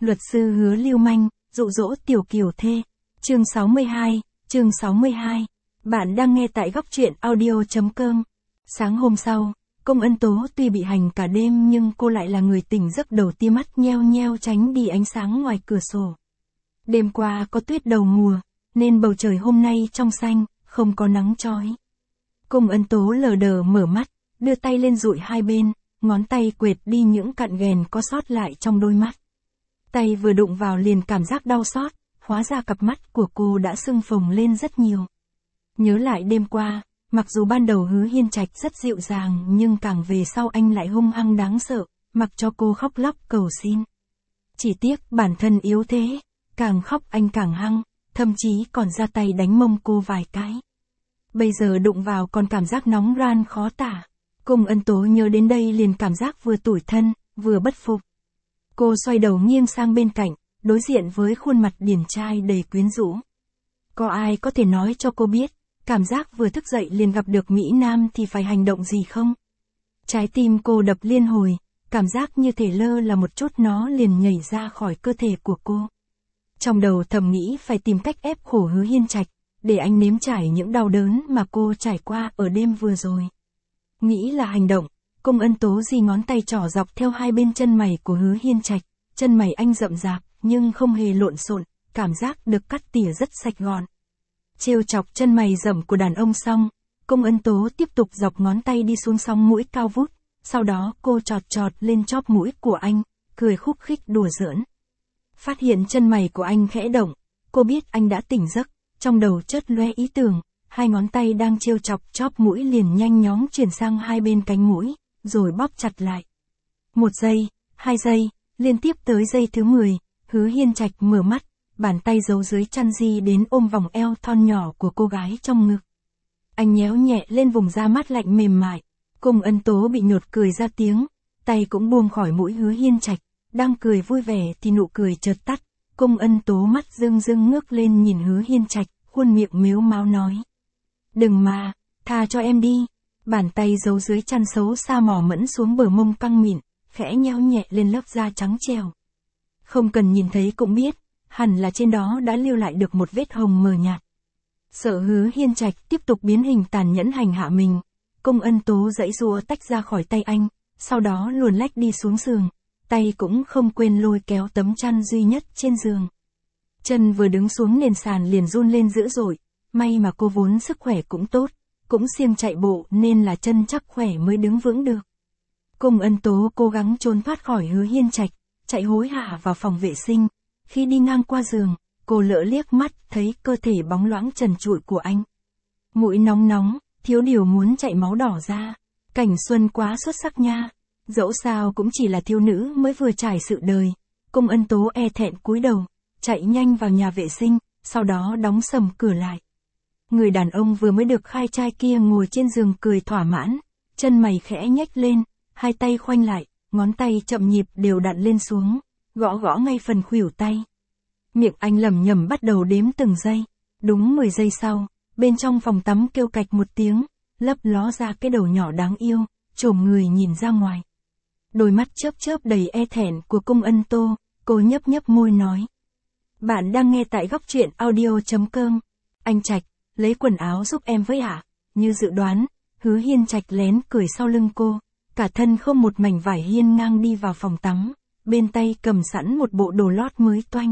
Luật sư hứa lưu manh, dụ dỗ tiểu kiều thê. Chương 62. Bạn đang nghe tại góc truyện audio.com. Sáng hôm sau, Công Ân Tố tuy bị hành cả đêm nhưng cô lại là người tỉnh giấc đầu tia mắt nheo nheo tránh đi ánh sáng ngoài cửa sổ. Đêm qua có tuyết đầu mùa, nên bầu trời hôm nay trong xanh, không có nắng chói. Công Ân Tố lờ đờ mở mắt, đưa tay lên dụi hai bên, ngón tay quệt đi những cặn ghèn có sót lại trong đôi mắt. Tay vừa đụng vào liền cảm giác đau xót, hóa ra cặp mắt của cô đã sưng phồng lên rất nhiều. Nhớ lại đêm qua, mặc dù ban đầu Hứa Hiên Trạch rất dịu dàng nhưng càng về sau anh lại hung hăng đáng sợ, mặc cho cô khóc lóc cầu xin. Chỉ tiếc bản thân yếu thế, càng khóc anh càng hăng, thậm chí còn ra tay đánh mông cô vài cái. Bây giờ đụng vào còn cảm giác nóng ran khó tả. Công Ân Tố nhớ đến đây liền cảm giác vừa tủi thân, vừa bất phục. Cô xoay đầu nghiêng sang bên cạnh, đối diện với khuôn mặt điển trai đầy quyến rũ. Có ai có thể nói cho cô biết, cảm giác vừa thức dậy liền gặp được Mỹ Nam thì phải hành động gì không? Trái tim cô đập liên hồi, cảm giác như thể lơ là một chút nó liền nhảy ra khỏi cơ thể của cô. Trong đầu thầm nghĩ phải tìm cách ép khổ Hứa Hiên Trạch, để anh nếm trải những đau đớn mà cô trải qua ở đêm vừa rồi. Nghĩ là hành động, Công Ân Tố di ngón tay trỏ dọc theo hai bên chân mày của Hứa Hiên Trạch, chân mày anh rậm rạp, nhưng không hề lộn xộn, cảm giác được cắt tỉa rất sạch gọn. Trêu chọc chân mày rậm của đàn ông xong, Công Ân Tố tiếp tục dọc ngón tay đi xuống sóng mũi cao vút, sau đó cô chọt chọt lên chóp mũi của anh, cười khúc khích đùa giỡn. Phát hiện chân mày của anh khẽ động, cô biết anh đã tỉnh giấc, trong đầu chớt lóe ý tưởng, hai ngón tay đang trêu chọc chóp mũi liền nhanh chóng chuyển sang hai bên cánh mũi, rồi bóp chặt lại. 1 giây, 2 giây, liên tiếp tới giây thứ 10, Hứa Hiên Trạch mở mắt, bàn tay giấu dưới chăn di đến ôm vòng eo thon nhỏ của cô gái trong ngực. Anh nhéo nhẹ lên vùng da mát lạnh mềm mại, Công Ân Tố bị nhột cười ra tiếng, tay cũng buông khỏi mũi Hứa Hiên Trạch, đang cười vui vẻ thì nụ cười chợt tắt, Công Ân Tố mắt rưng rưng ngước lên nhìn Hứa Hiên Trạch, khuôn miệng mếu máo nói. Đừng mà, tha cho em đi. Bàn tay giấu dưới chăn xấu xa mò mẫm xuống bờ mông căng mịn, khẽ nhéo nhẹ lên lớp da trắng trẻo. Không cần nhìn thấy cũng biết, hẳn là trên đó đã lưu lại được một vết hồng mờ nhạt. Sợ Hứa Hiên Trạch tiếp tục biến hình tàn nhẫn hành hạ mình, Công Ân Tố giãy giụa tách ra khỏi tay anh, sau đó luồn lách đi xuống giường, tay cũng không quên lôi kéo tấm chăn duy nhất trên giường. Chân vừa đứng xuống nền sàn liền run lên dữ dội, may mà cô vốn sức khỏe cũng tốt, cũng siêng chạy bộ nên là chân chắc khỏe mới đứng vững được. Công Ân Tố cố gắng trốn thoát khỏi Hứa Hiên Trạch, chạy hối hả vào phòng vệ sinh. Khi đi ngang qua giường, cô lỡ liếc mắt thấy cơ thể bóng loáng trần trụi của anh. Mũi nóng nóng, thiếu điều muốn chạy máu đỏ ra. Cảnh xuân quá xuất sắc nha. Dẫu sao cũng chỉ là thiếu nữ mới vừa trải sự đời. Công Ân Tố e thẹn cúi đầu, chạy nhanh vào nhà vệ sinh, sau đó đóng sầm cửa lại. Người đàn ông vừa mới được khai trai kia ngồi trên giường cười thỏa mãn, chân mày khẽ nhếch lên, hai tay khoanh lại, ngón tay chậm nhịp đều đặn lên xuống, gõ gõ ngay phần khuỷu tay. Miệng anh lẩm nhẩm bắt đầu đếm từng giây, đúng 10 giây sau, bên trong phòng tắm kêu cạch một tiếng, lấp ló ra cái đầu nhỏ đáng yêu, chồm người nhìn ra ngoài. Đôi mắt chớp chớp đầy e thẹn của Công Ân Tố, cô nhấp nhấp môi nói. Bạn đang nghe tại góc truyện audio.com. Anh Trạch, lấy quần áo giúp em với ạ. Như dự đoán, Hứa Hiên Trạch lén cười sau lưng cô, cả thân không một mảnh vải hiên ngang đi vào phòng tắm, bên tay cầm sẵn một bộ đồ lót mới toanh.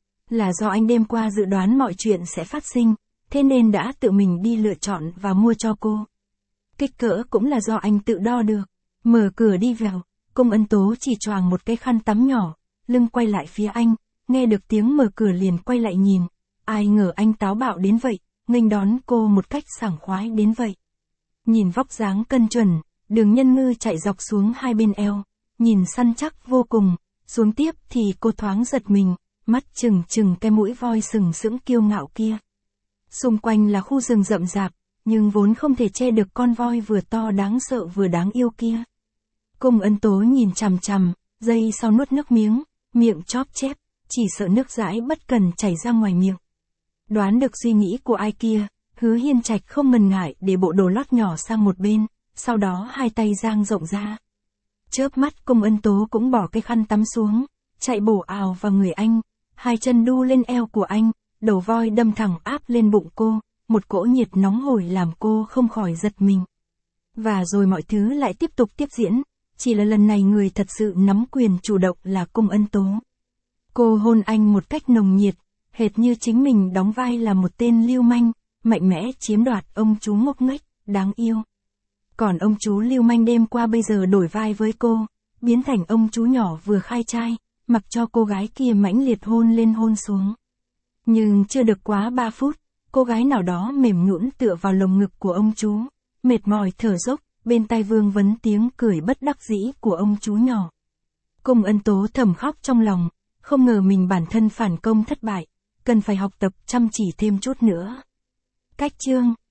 Là do anh đêm qua dự đoán mọi chuyện sẽ phát sinh, thế nên đã tự mình đi lựa chọn và mua cho cô. Kích cỡ cũng là do anh tự đo được. Mở cửa đi vào, Công Ân Tố chỉ choàng một cái khăn tắm nhỏ, lưng quay lại phía anh, nghe được tiếng mở cửa liền quay lại nhìn. Ai ngờ anh táo bạo đến vậy, nghênh đón cô một cách sảng khoái đến vậy. Nhìn vóc dáng cân chuẩn, đường nhân ngư chạy dọc xuống hai bên eo, nhìn săn chắc vô cùng, xuống tiếp thì cô thoáng giật mình, mắt trừng trừng cái mũi voi sừng sững kiêu ngạo kia. Xung quanh là khu rừng rậm rạp, nhưng vốn không thể che được con voi vừa to đáng sợ vừa đáng yêu kia. Công Ân Tố nhìn chằm chằm, giây sau nuốt nước miếng, miệng chóp chép, chỉ sợ nước dãi bất cần chảy ra ngoài miệng. Đoán được suy nghĩ của ai kia, Hứa Hiên Trạch không ngần ngại để bộ đồ lót nhỏ sang một bên, sau đó hai tay dang rộng ra. Chớp mắt Công Ân Tố cũng bỏ cái khăn tắm xuống, chạy bổ ào vào người anh, hai chân đu lên eo của anh, đầu voi đâm thẳng áp lên bụng cô, một cỗ nhiệt nóng hổi làm cô không khỏi giật mình. Và rồi mọi thứ lại tiếp tục tiếp diễn, chỉ là lần này người thật sự nắm quyền chủ động là Cung Ân Tố. Cô hôn anh một cách nồng nhiệt, hệt như chính mình đóng vai là một tên lưu manh, mạnh mẽ chiếm đoạt ông chú ngốc nghếch, đáng yêu. Còn ông chú lưu manh đêm qua bây giờ đổi vai với cô, biến thành ông chú nhỏ vừa khai trai, mặc cho cô gái kia mãnh liệt hôn lên hôn xuống. Nhưng chưa được quá 3 phút, cô gái nào đó mềm nhũn tựa vào lồng ngực của ông chú, mệt mỏi thở dốc, bên tai vương vấn tiếng cười bất đắc dĩ của ông chú nhỏ. Cung Ân Tố thầm khóc trong lòng, không ngờ mình bản thân phản công thất bại, cần phải học tập chăm chỉ thêm chút nữa. Cách chương